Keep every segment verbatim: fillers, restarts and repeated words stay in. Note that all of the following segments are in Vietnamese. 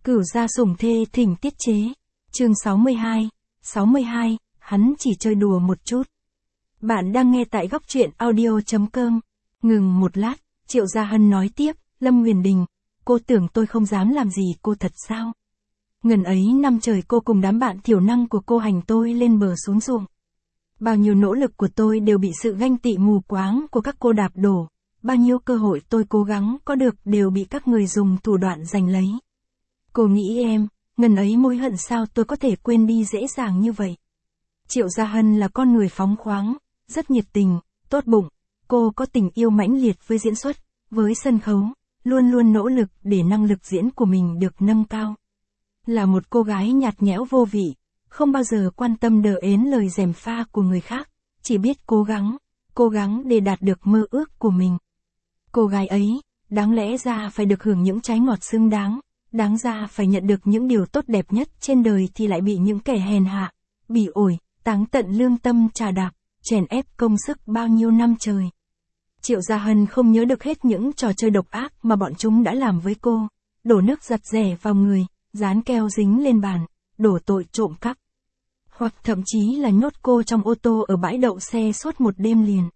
Cửu gia sủng thê thỉnh tiết chế. Chương sáu mươi hai. sáu mươi hai, hắn chỉ chơi đùa một chút. Bạn đang nghe tại góc truyện audio chấm com. Ngừng một lát, Triệu Gia Hân nói tiếp, Lâm Huyền Đình, cô tưởng tôi không dám làm gì cô thật sao? Ngần ấy năm trời cô cùng đám bạn thiểu năng của cô hành tôi lên bờ xuống ruộng. Bao nhiêu nỗ lực của tôi đều bị sự ganh tị mù quáng của các cô đạp đổ, bao nhiêu cơ hội tôi cố gắng có được đều bị các người dùng thủ đoạn giành lấy. Cô nghĩ em, ngần ấy mối hận sao tôi có thể quên đi dễ dàng như vậy? Triệu Gia Hân là con người phóng khoáng, rất nhiệt tình, tốt bụng, cô có tình yêu mãnh liệt với diễn xuất, với sân khấu, luôn luôn nỗ lực để năng lực diễn của mình được nâng cao. Là một cô gái nhạt nhẽo vô vị, không bao giờ quan tâm đờ ến lời gièm pha của người khác, chỉ biết cố gắng, cố gắng để đạt được mơ ước của mình. Cô gái ấy, đáng lẽ ra phải được hưởng những trái ngọt xứng đáng, đáng ra phải nhận được những điều tốt đẹp nhất trên đời thì lại bị những kẻ hèn hạ, bỉ ổi, táng tận lương tâm trà đạp, chèn ép công sức bao nhiêu năm trời. Triệu Gia Hân không nhớ được hết những trò chơi độc ác mà bọn chúng đã làm với cô, đổ nước giặt rẻ vào người, dán keo dính lên bàn, đổ tội trộm cắp. Hoặc thậm chí là nhốt cô trong ô tô ở bãi đậu xe suốt một đêm liền.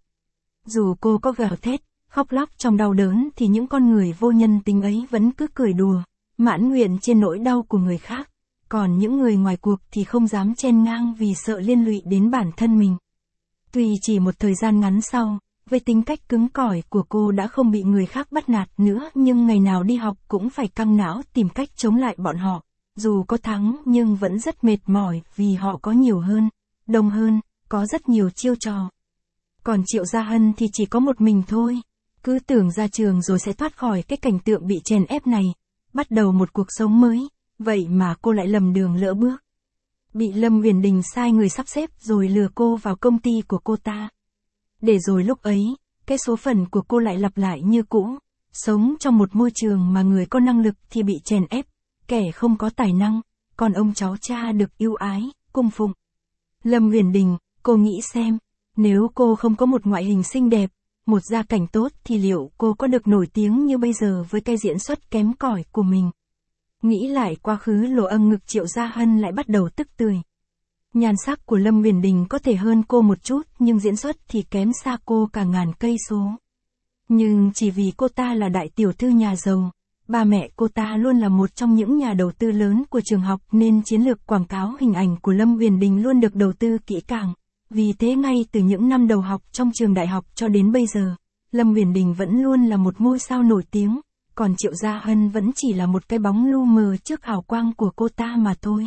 Dù cô có gào thét, khóc lóc trong đau đớn thì những con người vô nhân tính ấy vẫn cứ cười đùa, mãn nguyện trên nỗi đau của người khác, còn những người ngoài cuộc thì không dám chen ngang vì sợ liên lụy đến bản thân mình. Tuy chỉ một thời gian ngắn sau, với tính cách cứng cỏi của cô đã không bị người khác bắt nạt nữa, nhưng ngày nào đi học cũng phải căng não tìm cách chống lại bọn họ, dù có thắng nhưng vẫn rất mệt mỏi vì họ có nhiều hơn, đông hơn, có rất nhiều chiêu trò. Còn Triệu Gia Hân thì chỉ có một mình thôi, cứ tưởng ra trường rồi sẽ thoát khỏi cái cảnh tượng bị chèn ép này, bắt đầu một cuộc sống mới, vậy mà cô lại lầm đường lỡ bước. Bị Lâm Huyền Đình sai người sắp xếp rồi lừa cô vào công ty của cô ta. Để rồi lúc ấy, cái số phận của cô lại lặp lại như cũ, sống trong một môi trường mà người có năng lực thì bị chèn ép, kẻ không có tài năng, còn ông cháu cha được ưu ái, cung phụng. Lâm Huyền Đình, cô nghĩ xem, nếu cô không có một ngoại hình xinh đẹp, một gia cảnh tốt thì liệu cô có được nổi tiếng như bây giờ với cái diễn xuất kém cỏi của mình? Nghĩ lại quá khứ lỗ âng ngực Triệu Gia Hân lại bắt đầu tức tưởi. Nhan sắc của Lâm Huyền Đình có thể hơn cô một chút nhưng diễn xuất thì kém xa cô cả ngàn cây số. Nhưng chỉ vì cô ta là đại tiểu thư nhà giàu, ba mẹ cô ta luôn là một trong những nhà đầu tư lớn của trường học nên chiến lược quảng cáo hình ảnh của Lâm Huyền Đình luôn được đầu tư kỹ càng. Vì thế ngay từ những năm đầu học trong trường đại học cho đến bây giờ, Lâm Huyền Đình vẫn luôn là một ngôi sao nổi tiếng, còn Triệu Gia Hân vẫn chỉ là một cái bóng lu mờ trước hào quang của cô ta mà thôi.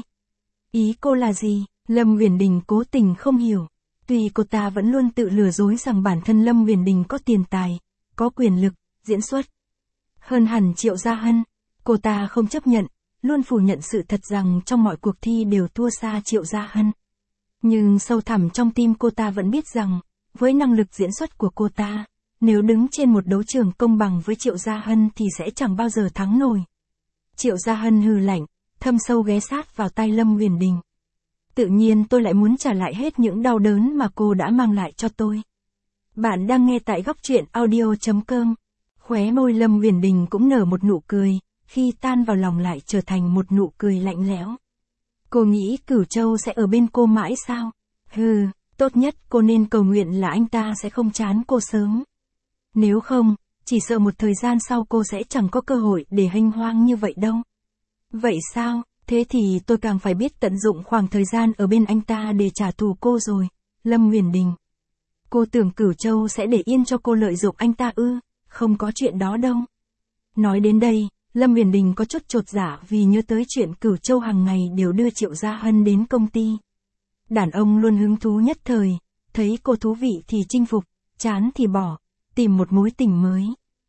Ý cô là gì? Lâm Huyền Đình cố tình không hiểu. Tuy cô ta vẫn luôn tự lừa dối rằng bản thân Lâm Huyền Đình có tiền tài, có quyền lực, diễn xuất hơn hẳn Triệu Gia Hân, cô ta không chấp nhận, luôn phủ nhận sự thật rằng trong mọi cuộc thi đều thua xa Triệu Gia Hân. Nhưng sâu thẳm trong tim cô ta vẫn biết rằng, với năng lực diễn xuất của cô ta, nếu đứng trên một đấu trường công bằng với Triệu Gia Hân thì sẽ chẳng bao giờ thắng nổi. Triệu Gia Hân hừ lạnh, thâm sâu ghé sát vào tai Lâm Huyền Đình. Tự nhiên tôi lại muốn trả lại hết những đau đớn mà cô đã mang lại cho tôi. Bạn đang nghe tại góc truyện audio chấm com. Khóe môi Lâm Huyền Đình cũng nở một nụ cười, khi tan vào lòng lại trở thành một nụ cười lạnh lẽo. Cô nghĩ Cửu Châu sẽ ở bên cô mãi sao? Hừ, tốt nhất cô nên cầu nguyện là anh ta sẽ không chán cô sớm. Nếu không, chỉ sợ một thời gian sau cô sẽ chẳng có cơ hội để hênh hoang như vậy đâu. Vậy sao? Thế thì tôi càng phải biết tận dụng khoảng thời gian ở bên anh ta để trả thù cô rồi. Lâm Huyền Đình, cô tưởng Cửu Châu sẽ để yên cho cô lợi dụng anh ta ư? Không có chuyện đó đâu. Nói đến đây, Lâm Huyền Đình có chút chột dạ vì nhớ tới chuyện Cửu Châu hàng ngày đều đưa Triệu Gia Hân đến công ty. Đàn ông luôn hứng thú nhất thời, thấy cô thú vị thì chinh phục, chán thì bỏ, tìm một mối tình mới.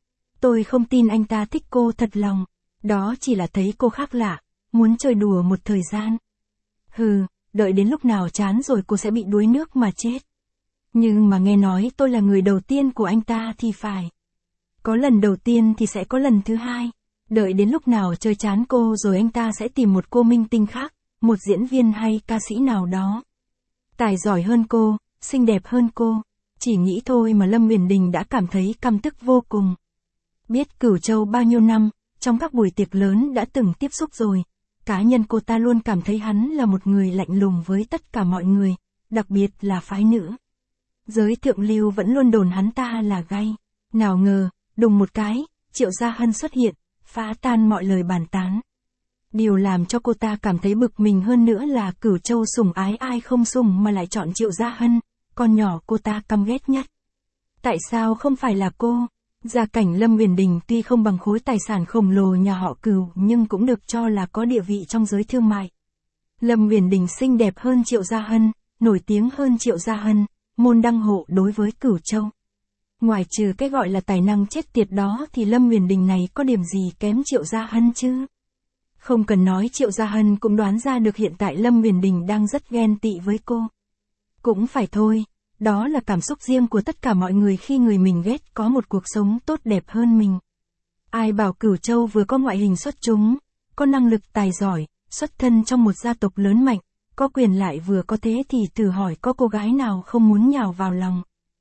Tôi không tin anh ta thích cô thật lòng, đó chỉ là thấy cô khác lạ, muốn chơi đùa một thời gian. Hừ, đợi đến lúc nào chán rồi cô sẽ bị đuối nước mà chết. Nhưng mà nghe nói tôi là người đầu tiên của anh ta thì phải. Có lần đầu tiên thì sẽ có lần thứ hai. Đợi đến lúc nào chơi chán cô rồi anh ta sẽ tìm một cô minh tinh khác, một diễn viên hay ca sĩ nào đó. Tài giỏi hơn cô, xinh đẹp hơn cô. Chỉ nghĩ thôi mà Lâm Huyền Đình đã cảm thấy căm tức vô cùng. Biết Cửu Châu bao nhiêu năm, trong các buổi tiệc lớn đã từng tiếp xúc rồi. Cá nhân cô ta luôn cảm thấy hắn là một người lạnh lùng với tất cả mọi người, đặc biệt là phái nữ. Giới thượng lưu vẫn luôn đồn hắn ta là gay. Nào ngờ, đùng một cái, Triệu Gia Hân xuất hiện, phá tan mọi lời bàn tán. Điều làm cho cô ta cảm thấy bực mình hơn nữa là Cửu Châu sủng ái ai không sủng mà lại chọn Triệu Gia Hân, con nhỏ cô ta căm ghét nhất. Tại sao không phải là cô? Gia cảnh Lâm Huyền Đình tuy không bằng khối tài sản khổng lồ nhà họ Cửu nhưng cũng được cho là có địa vị trong giới thương mại. Lâm Huyền Đình xinh đẹp hơn Triệu Gia Hân, nổi tiếng hơn Triệu Gia Hân, môn đăng hộ đối với Cửu Châu. Ngoài trừ cái gọi là tài năng chết tiệt đó thì Lâm Huyền Đình này có điểm gì kém Triệu Gia Hân chứ? Không cần nói Triệu Gia Hân cũng đoán ra được hiện tại Lâm Huyền Đình đang rất ghen tị với cô. Cũng phải thôi, đó là cảm xúc riêng của tất cả mọi người khi người mình ghét có một cuộc sống tốt đẹp hơn mình. Ai bảo Cửu Châu vừa có ngoại hình xuất chúng, có năng lực tài giỏi, xuất thân trong một gia tộc lớn mạnh, có quyền lại vừa có thế thì thử hỏi có cô gái nào không muốn nhào vào lòng.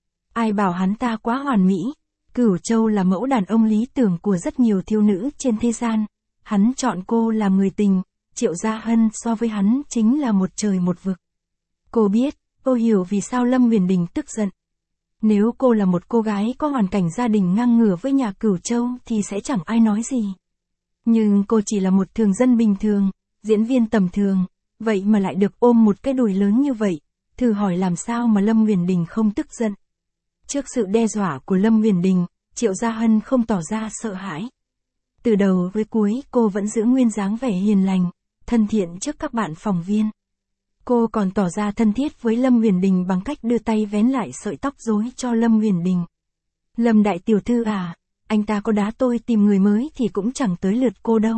Ai bảo hắn ta quá hoàn mỹ, Cửu Châu là mẫu đàn ông lý tưởng của rất nhiều thiếu nữ trên thế gian. Hắn chọn cô làm người tình, Triệu Gia Hân so với hắn chính là một trời một vực. Cô biết, cô hiểu vì sao Lâm Huyền Đình tức giận. Nếu cô là một cô gái có hoàn cảnh gia đình ngang ngửa với nhà Cửu Châu thì sẽ chẳng ai nói gì. Nhưng cô chỉ là một thường dân bình thường, diễn viên tầm thường, vậy mà lại được ôm một cái đùi lớn như vậy, thử hỏi làm sao mà Lâm Huyền Đình không tức giận. Trước sự đe dọa của Lâm Huyền Đình, Triệu Gia Hân không tỏ ra sợ hãi. Từ đầu với cuối cô vẫn giữ nguyên dáng vẻ hiền lành, thân thiện trước các bạn phóng viên. Cô còn tỏ ra thân thiết với Lâm Huyền Đình bằng cách đưa tay vén lại sợi tóc rối cho Lâm Huyền Đình. Lâm đại tiểu thư à, anh ta có đá tôi tìm người mới thì cũng chẳng tới lượt cô đâu.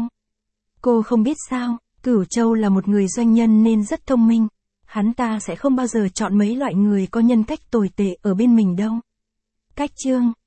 Cô không biết sao, Cửu Châu là một người doanh nhân nên rất thông minh. Hắn ta sẽ không bao giờ chọn mấy loại người có nhân cách tồi tệ ở bên mình đâu. Cách chương